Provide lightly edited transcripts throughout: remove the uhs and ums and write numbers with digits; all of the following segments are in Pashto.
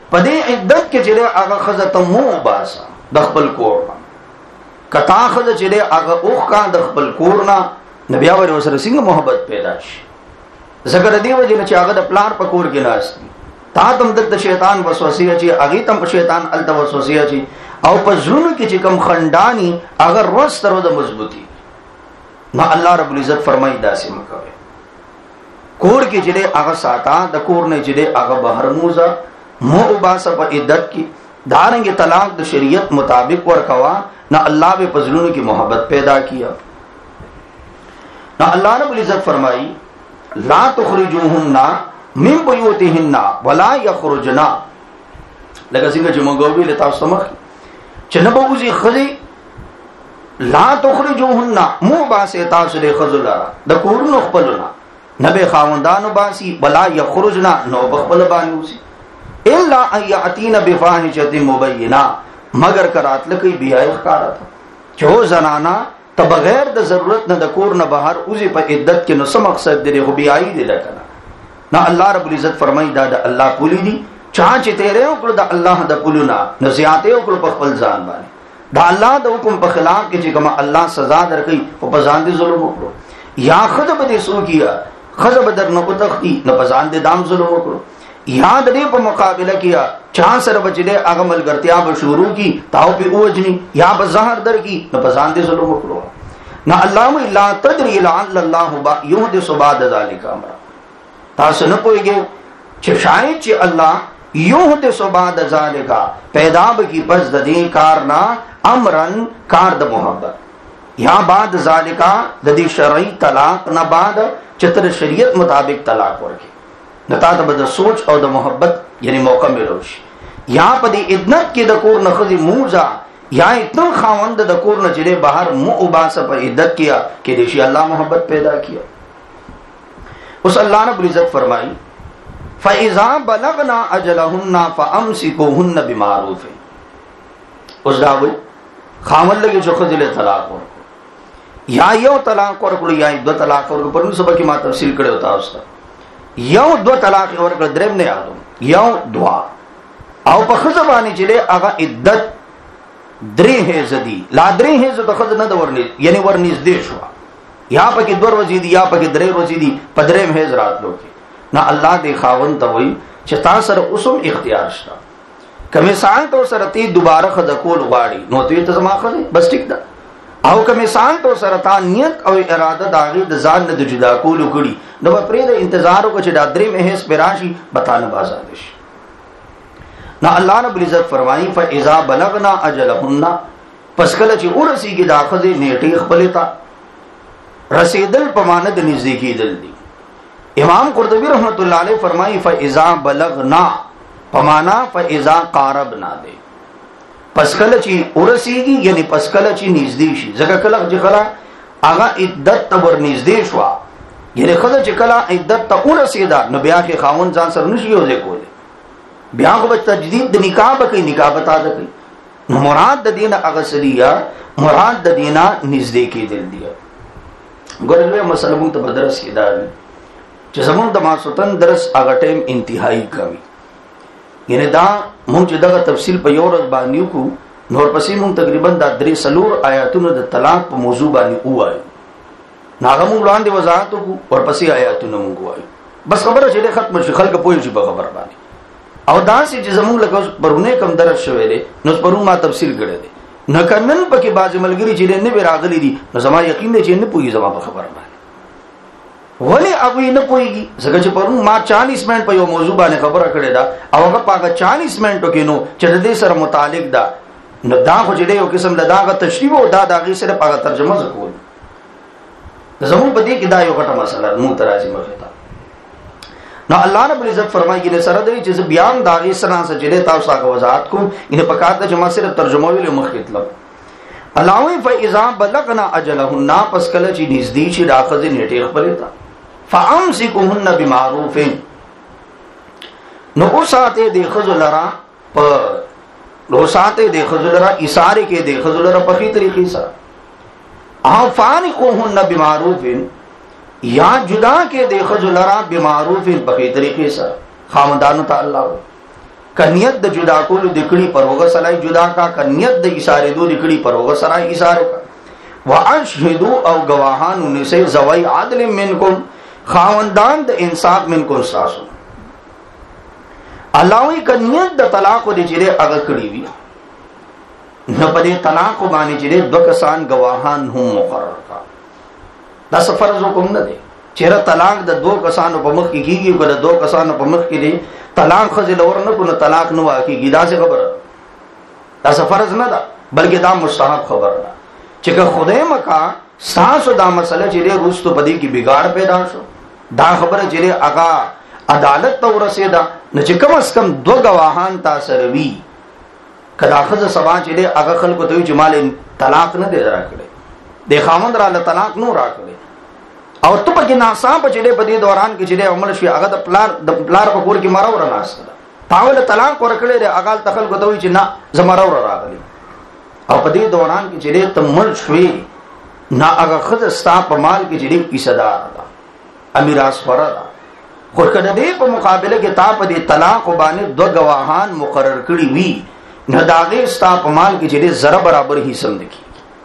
پدې عدت کې چې هغه خزه ته مو باسا د خپل کور کتا خزه چې هغه اوخ کا د خپل کور نه نبی اور سره څنګه محبت پیدا شي ذکر دی وجه چې هغه د پلان په کور کې ناشتي تا تم د شیطان وسوسه چې هغه تم شیطان الته وسوسه چې او په زړونو کې چې کم خندانی اگر روز تر د مضبوطی نو الله رب العزت فرمایي داسې مکوي کور کې چې هغه ساته د کور نه چې هغه بهر موزه مو وباسه په عدت کې دارنګ طلاق د شریعت مطابق ورکوا نہ اللہ به پزلونو کی محبت پیدا کیا نہ اللہ رب العزت فرمائی لا تخرجوهن من بيوتهن ولا يخرجن لکه څنګه چې موږ ویل تاسو سمخ چې نه بوزي خزي لا تخرجوهن مو باسه تاسو له خزلا د کورونو خپلونه نه به خاوندانو باسي ولا يخرجن نو بخبل بانوسي الا ان ياتين بفاحشه مبينه مگر کرات لکی بیاي ښکارا تھا جو زنانا ته بغیر د ضرورت نه د کور نه بهر اوزي په عدت کې نو سم مقصد دی خو بیاي دی لکنه نہ اللہ رب العزت فرمائی دا اللہ پولی دی چاہ چی تیرے اکڑ دا اللہ دا پولونا نزیاتے اکڑ پا خپل زان بانے دا اللہ دا حکم پا خلاف کی چی کما اللہ سزا در کئی پا پزان دی ظلم اکڑو یا خد بدے سو کیا خد بدر نکو تختی نہ پزان دی دام ظلم اکڑو یا دے پا مقابلہ کیا چاہ سر بچلے اغمل گرتیا پا شروع کی تاو پی اوجنی یا پا زہر در کی نہ پزان دی ظلم اکڑو نہ اللہ لا تدری لعل اللہ یحدث بعد ذالک امرا تاسو نه پوهیږئ چې شاید چې الله یحدث بعد ذالک پیدا بکی پس د دې کار نه امرن کار د محبت یا بعد ذالک د دې شرعي طلاق نه بعد چې تر شریعت مطابق طلاق ورکړي نتا ته د سوچ او د محبت یعنی موقع ملو شي یا په دې عدت کې د کور نه خزي موزا یا اتنا خاوند د کور نه چې بهر مو وباسه په عدت کیا کې دې شي الله محبت پیدا کیا اس اللہ نے عزت فرمائی فَإِذَا بَلَغْنَا أَجَلَهُنَّ فَأَمْسِكُوهُنَّ بِمَعْرُوفٍ اس داوی خامل لگے جو خزل طلاق ورکو یا یو طلاق ورکو یا دو طلاق ورکو پر سبا کی ما تفصیل کرے ہوتا اس کا یو دو طلاق ورکو درم نے آدم یو دعا او پا خزبانی چلے آغا عدت دری حیزدی لا دری حیزد خز ند ورنیز یعنی ورنیز دیش ہوا یا پکی دور وزی دی یا پکی درې وزی دی پدریم هیز راتلو کی نا اللہ دے خاون تا وی چې تا سره اسم اختیار شتا کمی سان تو سره تی دوباره خد کول غواړي نو تی ته زما خد بس ټیک ده او کمی سان تو سره تا نیت او اراده داغي د ځان نه جدا کول کړي نو پرې د انتظار کو چې دا درې مهیز پراشي بتانه بازادش نا اللہ رب العزت فرمائی فاذا بلغنا اجلهن پس کله چې ورسی کی داخذ نیټه خپلتا رسیدل پماند نزدیکی دل دی امام قرطبی رحمت اللہ علیہ فرمائی فاذا بلغنا پمانا فاذا قاربنا دے پسکل چی ارسیگی یعنی پسکل چی نزدیشی زکا کلق جی خلا آغا عدت تبر نزدیشوا یعنی خدا چی کلا عدت تا ارسیدہ نو بیا کے خاون زان سر نشی ہو دے کولے بیا کو بچ تجدید نکاح بکی نکاح بتا دکی نو مراد دا دینا اغسلیہ مراد دا دینا نزدیکی دل دیا گورلوے مسئلہ مونږ ته درس کې داوی چې زمونږ د ماسوتن درس هغه ټیم انتهایی کوي یعنی دا مونږ چې دغه تفصیل په یو ورځ باندې وکړو نور پسې مونږ تقریبا د درې سلور آیاتونو د طلاق په موضوع باندې وایو ناغه مونږ لاندې وضاحت وکړو ور پسې آیاتونه مونږ وایو بس خبره چې ختم شي خلک پوه شي په خبره باندې او دا چې زمونږ لکه پرونه کم درس شوی دی نو پرونه ما تفصیل کړی دی نکنن پکې باز ملګری چې نه به راغلي دي نو زما یقین دی چې نه پوي زما په خبره باندې ولی ابو نه پويږي ځکه چې پرون ما 40 منټ په یو موضوع باندې خبره کړې ده او هغه پاګه 40 منټو کې نو چې د دې سره متعلق ده نو دا خو چې یو قسم له داغه تشریح او دا داغه سره پاګه ترجمه وکول زموږ په دې کې دا یو غټه مسله مو تراجم وکړه نو اللہ رب العزت فرمائی کہ سره دی چې بیان داغه سره سجده تاسو هغه وضاحت کوم ان پکات چې ما صرف ترجمه ویل مخاطب الله فاذا بلغنا اجلهن پس کله چې نږدې شي راخذ نیټه خپلتا فامسكوهن بمعروف نو اوساته د خذلرا په لوساته د خذلرا اشاره کې د خذلرا په خي طریقې سره او فانقوهن بمعروف یا جدا کے دے خذلرا بمعروف بقی طریقے سے خامدانو تا اللہ کنیت د جدا کولو دکړي پروغه سره جدا کا، کنیت د اشاره دو دکړي پروغه سره اشاره کا. واشهدوا او گواهان نسه زوی عدل منکم خاوندان د انصاف منکم ساسو. الله وی کنیت د طلاق د جره هغه کړی وی نو په دې طلاق باندې چې دوه کسان گواهان هم مقرر کا. دا سفر حکم نه دی چیرې طلاق د دوه کسانو په مخ کې کیږي او د دوه کسانو په مخ کې دی طلاق خزل ورنه کو طلاق نه واقعي دا څه خبره، دا فرض نه ده بلکې دا مستحب خبره ده چې که خدای مکا ساسو دا مسله چې روستو پدې کې بګاړ پیدا شو، دا خبره چې هغه عدالت ته ورسېدا نو چې کم از کم دو گواهان تاسو وی کدا خزه سبا چې هغه خلکو ته چې مال طلاق نه دی راکړي د خاوند را طلاق نو راکړي او ته په کې ناصاب چې په دې دوران کې چې عمل شي هغه د پلار په کور کې مرو را ناشته تاول طلاق ورکړي د هغه تخل کوي چې نه زمرو راغلي او په دې دوران کې چې ته مل شوي نه هغه خزه ستا په مال کې چې پیسدار ده امیراث فرا ده خو کله دې په مقابله کې تا په دې طلاق باندې دو گواهان مقرر کړی وي نه داغه ستا په مال کې چې زره برابر حصہ دکی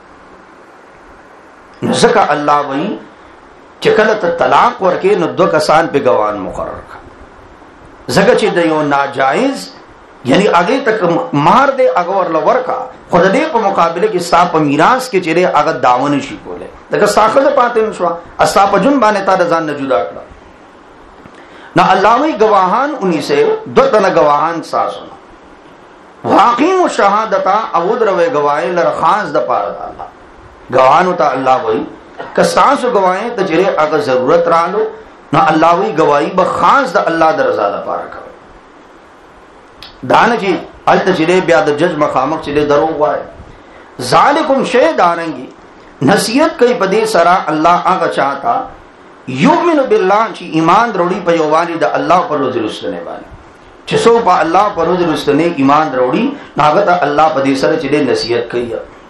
ځکه الله وایي چې کله ته طلاق ورکې نو دو کسان په گواهان مقرر کړه ځکه چې د یو ناجایز یعنی هغه تک مار دې هغه ورل ورکا خو دې په مقابله کې ستا په میراث کې چې هغه داون شي کوله دغه ساخه پاتې نشو استا په جون باندې تا ځان نه جدا کړه نہ اللہ وی گواہان انہی سے دو تن گواہان ساسونا واقیم و شہادتا اود روے گواہے لرخانس دا پارا دا اللہ گواہانو تا اللہ وی کستانسو گواہے تجرے اگر ضرورت رالو نہ اللہ وی گواہی بخانس دا اللہ دا رضا دا پارا کرو دانا جی ال تجرے بیاد جج مخامق چلے درو گوائے ذالکم شے دارنگی نصیحت کئی پدے سرا اللہ آگا چاہتا یؤمن بالله چې ایمان وروړي په یووالي د الله پر ورځ رسونه باندې چې څو په الله پر ورځ رسونه ایمان وروړي هغه ته الله په دې سره چې نصیحت کوي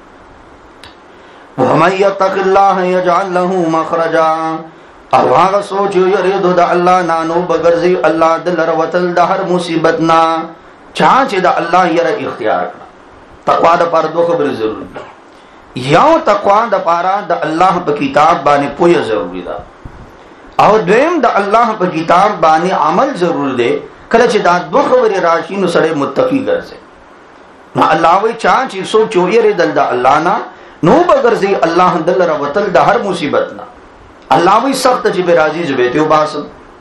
وَمَن يَتَّقِ اللَّهَ يَجْعَل لَّهُ مَخْرَجًا او هغه سوچ یې د الله نانو بغرزي الله د لروتل د هر مصیبت نا چا چې د الله یې اختیار کړ. تقوا د پر دوه خبرې ضروري ده. یو تقوا د پاره د الله په کتاب باندې پوهه ضروري ده او دویم د الله په کتاب باندې عمل ضرور دی. کله چې دا دوه خبرې راشي نو سره متقی ګرځي. نو الله وی چا چې سوچ یې د الله نه نو بغرزي الله دل روتل د هر مصیبت نه الله وی سخت چې به راضي زبې ته وباسم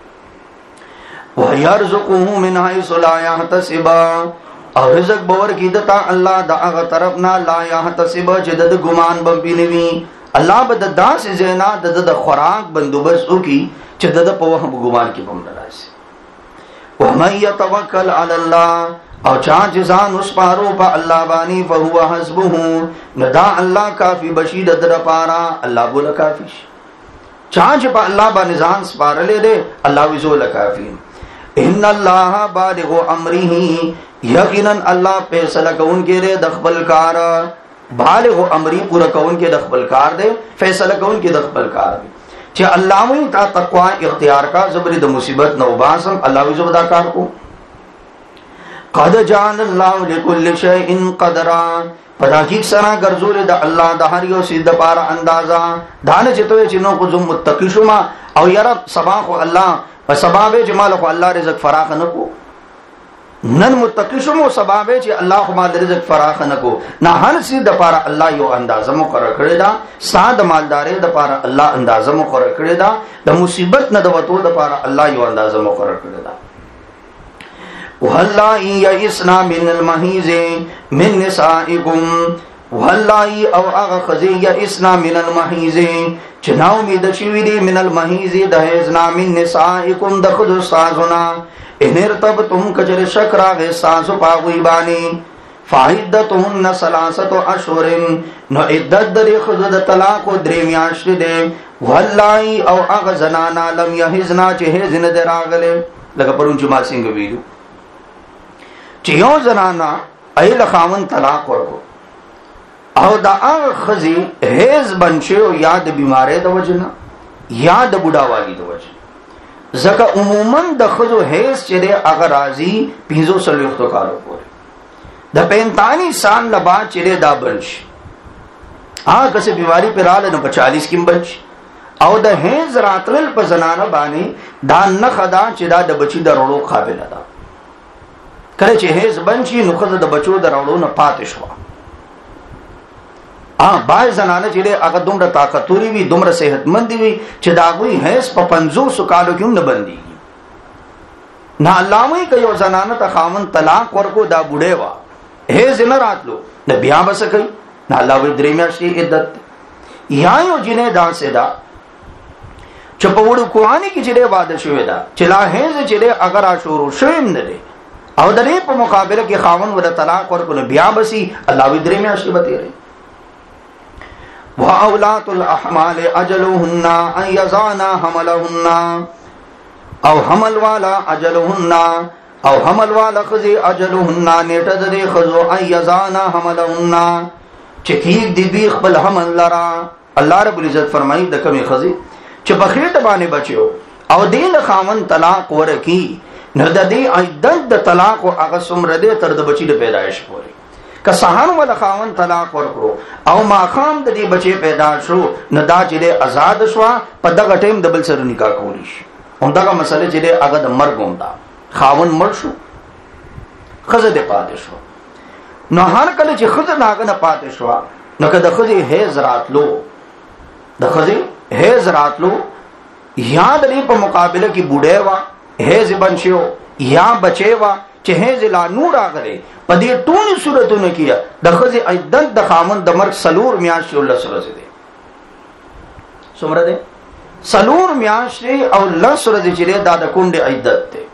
ويرزقه من حيث لا يحتسب او رزق باور کی دتا الله دا هغه طرف نه لا يحتسب چې د ګمان بمبینوي الله به د داس زینا د خوراک بندوبست وکي چې د په وهم ګمان کې بم راځي. ومن يتوکل علی الله او چا چې ځان وسپارو په الله باندې فهو حسبه ندا الله کافی بشید در پارا الله بوله کافی چا چې په الله باندې ځان سپارلې دې الله وزول کافی. ان الله بالغ امره یقینا الله فیصله کوونکی دی د خپل کار بالغ امری پورا کون کے دخبل کار دے فیصلہ کون کے دخبل کار دے چہ اللہ وی تا تقوی اختیار کا زبری د مصیبت نو باسم اللہ وی زبدا کار کو قد جعل اللہ لکل شیء قدرا پتاکی سنا گرزول د اللہ د ہر یو سید پارا اندازہ دان چتوے چنو کو زم متقی شما او یرا سبا خو اللہ سبا به جمال خو اللہ رزق فراخ نکو نن متقی شمو سبب چې الله خو مال رزق فراخ نکو نه هر څه د پاره الله یو اندازه مقرر کړی دا ساده مالداري د پاره الله اندازه مقرر کړی دا د مصیبت نه د وته د پاره الله یو اندازه مقرر کړی دا. والله یئسنا من المحیض من نسائکم والله او هغه خزی یئسنا من المحیض چې نو امید شوی دی من المحیض د هیزنا من نسائکم د خود سازنا ان ارتبتم کجر شکرا غی ساسو پاگوی بانی فعدتهن ثلاثه اشهر نو عدت در خود طلاق دریمیاشت دے والله او اغ زنانا لم یحزنا چه هزن دراغله لگا پرون چما سنگ ویلو چه یو زنانا ایل خاون طلاق ورکو او دا اغ خزی هز بنشه او یاد بیماره دا وجنا یاد بودا والی دا وجنا زکه عموما د خزو هیڅ چې د هغه راضي 500 کالو پورې د 45 سال نه بعد چې دا بنش هغه څه بیماری پر رااله نو 40 کې بنش او د هیڅ راتل په زنانه باندې دا نه خدا چې دا د بچی د وروړو قابل ده کله چې هیڅ بنشي نو خزه د بچو د وروړو نه پاتې شو باز زنانه چې هغه دومره طاقتوري وي دومره صحتمند وي چې دا غوي هیڅ په 500 کالو کې نه بندي نه علامه کوي زنانه ته خامن طلاق ورکو دا بوډه وا هیڅ نه راتلو نه بیا بس کوي نه الله وی درې میاشتې عدت یا یو جنې دا سدا چې په وړو کوانی کې چې واده شوی دا چې لا هیڅ چې اگر اشورو شویم نه دي او د دې په مقابله کې خامن ول طلاق ورکو نه بیا بسي الله وی درې میاشتې بتیری وَأَوْلَاتُ الْأَحْمَالِ أَجَلُهُنَّ أَنْ يَضَعْنَ حَمْلَهُنَّ او حمل والا اجلهن او حمل والا خزي اجلهن نیټه د خزو أن يضعن حملهن چکیک دی بی خپل حمل لرا الله رب العزت فرمایي د کمی خزي چې بخیټ باندې بچو او دین خامن طلاق ورکی نو د دې عدت د طلاق او هغه سمره دې تر د بچی د پیدایش پورې که سهار ول خاون طلاق ورکړو او ما خام د دې بچي پیدا شو نه دا چې آزاد شو په دغه ټیم د بل سره نکاح کولی شي همدغه مسله چې هغه د مرګ همدا خاون مړ شو خزه دې پاتې شو نو هر کله چې خزه ناګه نه پاتې شو نو که د خزه هیز راتلو د خزه هیز راتلو یاد لري په مقابله کې بوډه وا هیز بنشو یا بچي وا چې هیز لا نور راغله په دې ټول صورتونو کې د خزه عدت د خامن د مرګ سلور میاشتې الله سره دي څومره دي سلور میاشتې او الله سره دي چې دا د کونډه عدت ده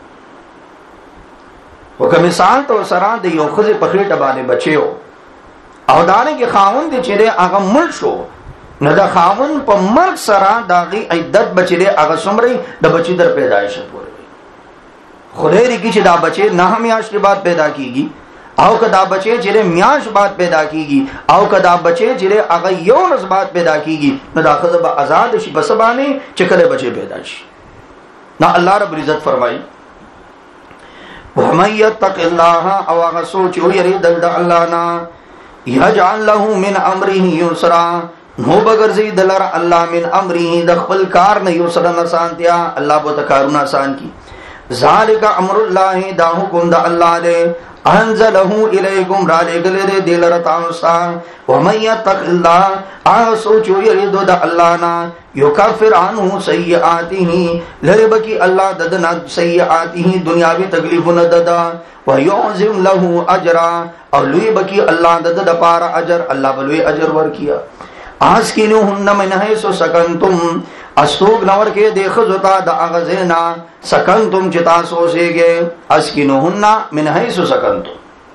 وکه مثال تو سره د یو خزه په خېټه باندې بچیو او دانه کې خاوند دي چې هغه مړ شو نو د خاوند په مرګ سره داغي عدت بچي هغه څومره د بچی در پیدایش پورې خدای دې چې دا بچي نه میاشتې بعد پیدا کیږي او کدا بچي چې میاش بعد پیدا کیږي او کدا بچي چې هغه یو ورځ بعد پیدا کیږي نو دا خزه به آزاد شي بس باندې چې کله بچي پیدا شي نو الله رب العزت فرمایي وَمَن يَتَّقِ اللَّهَ او هغه سوچ او يريد الله نا يجعل له من امره يسرا نو بغرزي دلر الله من امره د خپل کار نه يسرا نسانتیا الله به کارونه آسان کی ذالک امر الله دا حکم د الله له انزله الیکم را لګل دلر تاسو ومن يتق الله او سوچو يريد د الله نا يكفر عنه سيئاته لربکی الله ددنا سيئاته دنیاوی تکلیفونه ددا ويعظم له اجرا او لوی بکی الله دد پار اجر الله بلوی اجر ورکیا اسکینوهن من حيث سکنتم استوګ نور کې دیکھو زتا د اغزینا سکنتم چتا سوسیږي اسکینوهن من حيث سکنتم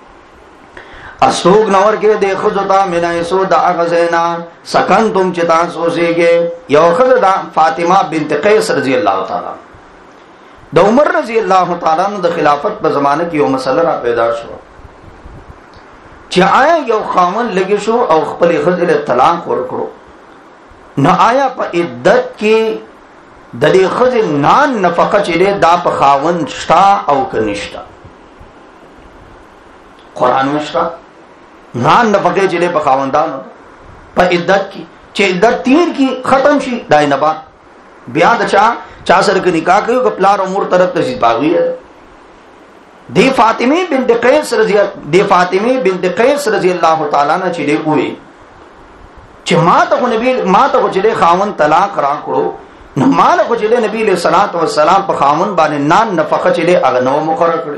استوګ نور کې دیکھو زتا من حيث د اغزینا سکنتم چتا سوسیږي یو خزدا فاطمه بنت قیس رضی الله تعالی د عمر رضی الله تعالی عنہ د خلافت په زمانه کې یو مسله را پیدا شو چې آیا یو خامن لګی شو او خپل خزله طلاق ورکړو نو آیا په عدت کې د دې خزل نان نفقه چې دا په خاون شتا او کنيشتا قران مشتا نان نفقه چې په خاوندانو په عدت کې چې عدت تیر کې ختم شي دای نه بعد بیا د چا سره کې نکاح کوي او پلار امور طرف ته شي باغی دی فاطمه بنت قیس رضی الله تعالی عنها چې دی وې چې ما ته چې خاون طلاق را کړو نو مال کو چې نبی له صلوات و سلام په خاون باندې نان نفقه چې هغه نو مقرر کړی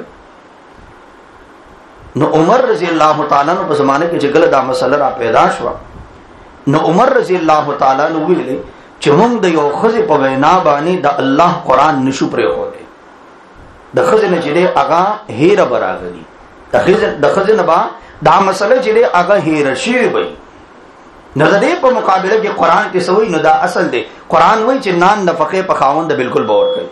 نو عمر رضی الله تعالی عنہ په زمانه کې چې ګل دا مسله را پیدا شو نو عمر رضی الله تعالی عنہ ویلي چې موږ د یو خزه په وینا باندې د الله قران نشو پرې خو دی د خزه نه چې هغه هیر براغلی د خزه نه با دا مسله چې هغه هیر شي وي نو د دې په مقابله کې قران کې سوي نو دا اصل دی قران وایي چې نان نفقه په خاوند بالکل باور کوي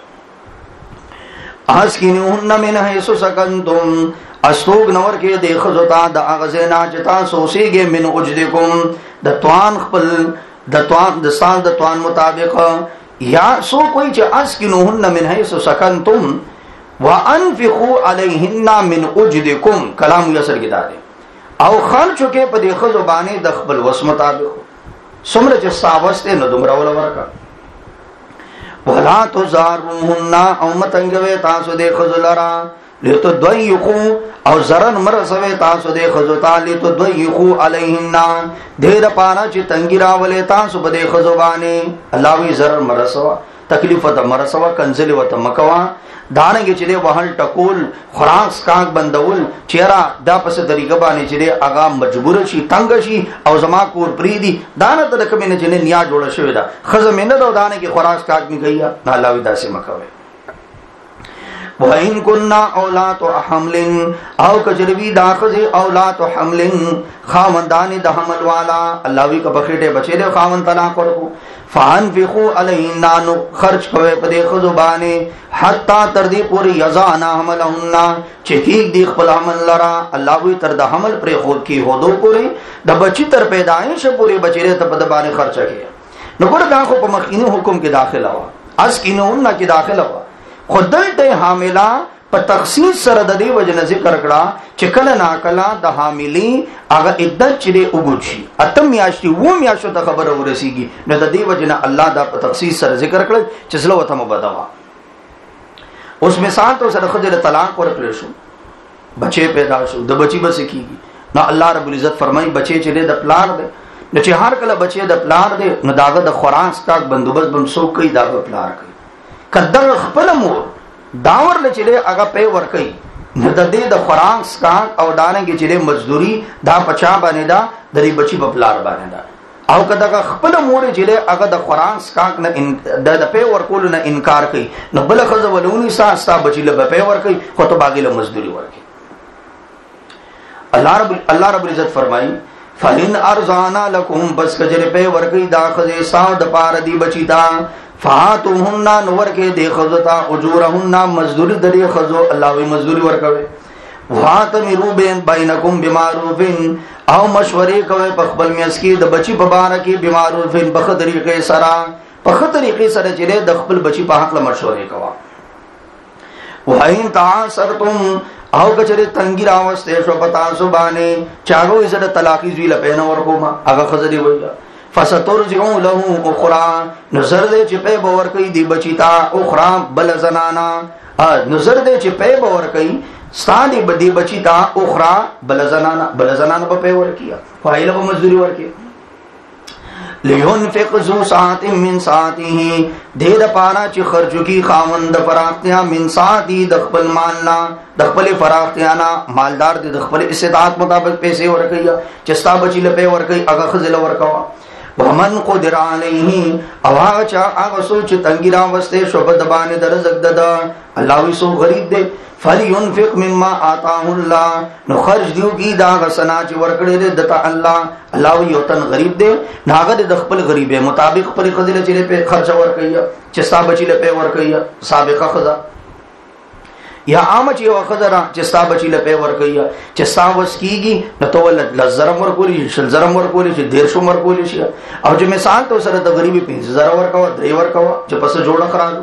اسکینوهن من حيث سکنتم استوګ نور کې د خزوتا د اغزینا چتا سوسیږي من وجدکم د توان خپل د توان د سال د توان مطابق یا سو کوئی چې اسکنوهن من حيث سکنتم وانفقوا علیهن من اجدکم، کلام یسر کې دا دی، او خرچ کې په دې خزو باندې د خپل وس مطابق څومره چې ساوسته نو دومره ول ورکا. ولا تزاروهن او متنګوي تاسو دې خزو لرا لته دویخو او زرن مرسوي تاسو دې خزو تعالی ته دویخو علیهن ډیر پانا چې تنګی راولې تاسو په دې خزو باندې. الله وی زرن مرسوا تکلیف ته مرسوا کنزلی وته مکوا دانګي چې دې وهل ټکول خوراک سکاک بندول چیرې دا پس طریقه باندې چې دې اغا مجبور شي تنگ شي او زما کور پریدي دانه ته کومه نه چې نیا جوړ شوی دا خزه مینه دا دانګي خوراک سکاک می گیا نه الله وی داسې مکوي. وَإِن كُنَّا أَوْلَاتُ حَمْلٍ او کجروی داخذ اولات حمل خاوندان د حمل والا الله وی کبخټه بچی له خاوند طلاق ورکو فانفقوا علیهن خرج کوي په دې خزو باندې حتا تر دې پوری یزانا حملهن چې دې خپل حمل لرا الله وی تر د حمل پر خود کی هودو پوری د بچی تر پیدایش پوری بچی ته په باندې خرچ کړي نو ګور دا خو په مخکینی حکم کې داخله وا اسکینون کې داخله وا خدلته حاملہ په تخصیص سره د دې وجنه ذکر کړه چې کله ناکلا د حاملی هغه عدت چې وګورشي اتم میاشتي و میاشتو ته خبر ورسیږي نو د دې وجنه الله دا په تخصیص سره ذکر کړل چې سلو وته مبدوا. اوس مثال ته سره خدای طلاق ورکړل شو بچي پیدا شو د بچي بس کیږي نو الله رب العزت فرمایي بچي چې د پلار دی نو چې هر کله بچي د پلار دی نو داغه د خوراک کا بندوبست بم سو کوي داغه پلار کوي کدر خپل مور داور لچره هغه په ور کوي نو د دې د خوراک کا او دانګي چې مزدوري دا پچا باندې دا د دې بچي په پلار باندې دا او کدا خپل مور چې هغه د خوراک کا نه د په ور کول نه انکار کوي نو بل خزه ولونی ساستا بچي له په ور کوي خو ته باغی له مزدوري ور کوي. الله رب العزت فرمایي فلن ارزانا لكم بس کجره په ور کوي دا خزه ساو د پار دی بچی دا فاتوهن نور کې د خزتا اجورهن مزدوری درې خزو الله وی مزدوری ورکوي. واتمروا بینکم بمعروف او مشورې کوي په خپل میاس کې د بچی په باره کې بمعروف په طریقې سره په طریقې سره چې د خپل بچی په حق له مشورې کوي. وَإِن تَعَاسَرْتُمْ او کچره تنګی راوسته شو پتا سو باندې چاغو عزت طلاقی زوی لپاره ورکوما هغه خزري وایي فسترجعوا له اخرى نظر دې چې په باور کوي دی بچیتا اخرى بل زنانا نظر دې چې په باور کوي ستاني بدی بچیتا اخرى بل زنانا په باور کیا فایله په مزدوری ورکی. لينفق ذو ساعت من ساعته دې د پانا چې خرجو کی خاوند فراختیا من ساعتي د خپل مالنا د خپل فراختیا نه مالدار دې د خپل استطاعت مطابق پیسې ورکیا چې ستا بچی له ورکی هغه خزل ورکوا. ومن قدر علیه او هغه سوچ تنګی را وسته شو بد باندې درزق ددا الله وی سو غریب دے فلينفق مما آتاه الله نو خرج دیو کی دا غسنا چې ورکړي دتا الله وی یو تن غریب دے ناغه د خپل غریبه مطابق پر خزله چې په خرچ ورکړي چې صاحب چي له په ورکړي سابقه خزا یا عام چې یو خزرا چې صاحب چي له په ورکړي چې صاحب وسکیږي نو تو لزرم ورکولي شل زرم ورکولي چې ډیر شو ورکولي شي او چې مثال تو سره د غریبي 5000 ورکوا 3 ورکوا چې پس جوړه خراب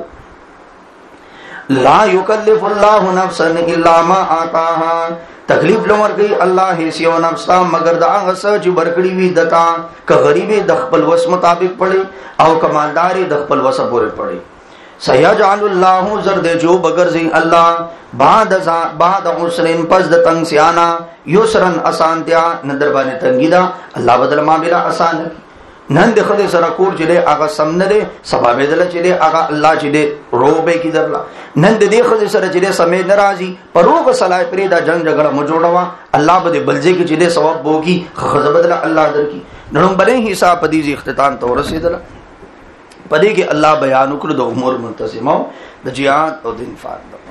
لا یکلف الله نفسا الا ما آتاها تکلیف لمر گئی الله هیڅ یو نفس مگر دا هغه چې برکړی وي دتا ک غریبي د خپل وس مطابق پړي او کمالداري د خپل وس پورې پړي. سيجعل الله زرد جو بغرزي الله بعد عسرن پس د تنگ سیانا یسرن آسانتیا ندر باندې تنګیدا الله بدل معاملہ آسان نن د خدای سره کور چې هغه سم نه دي سبب بدل چې هغه الله چې روبه کی درلا نن د دې خدای سره چې سمې ناراضي پروغه صلاح پرې دا جنگ جګړه مجوړوا الله به بلځي کې چې ثواب بوږي خزه بدل الله درکې نړم بلې حساب پدې اختتام ته ورسېدل پدې کې الله بیان وکړ د امور منتظمه د جهاد او د انفاق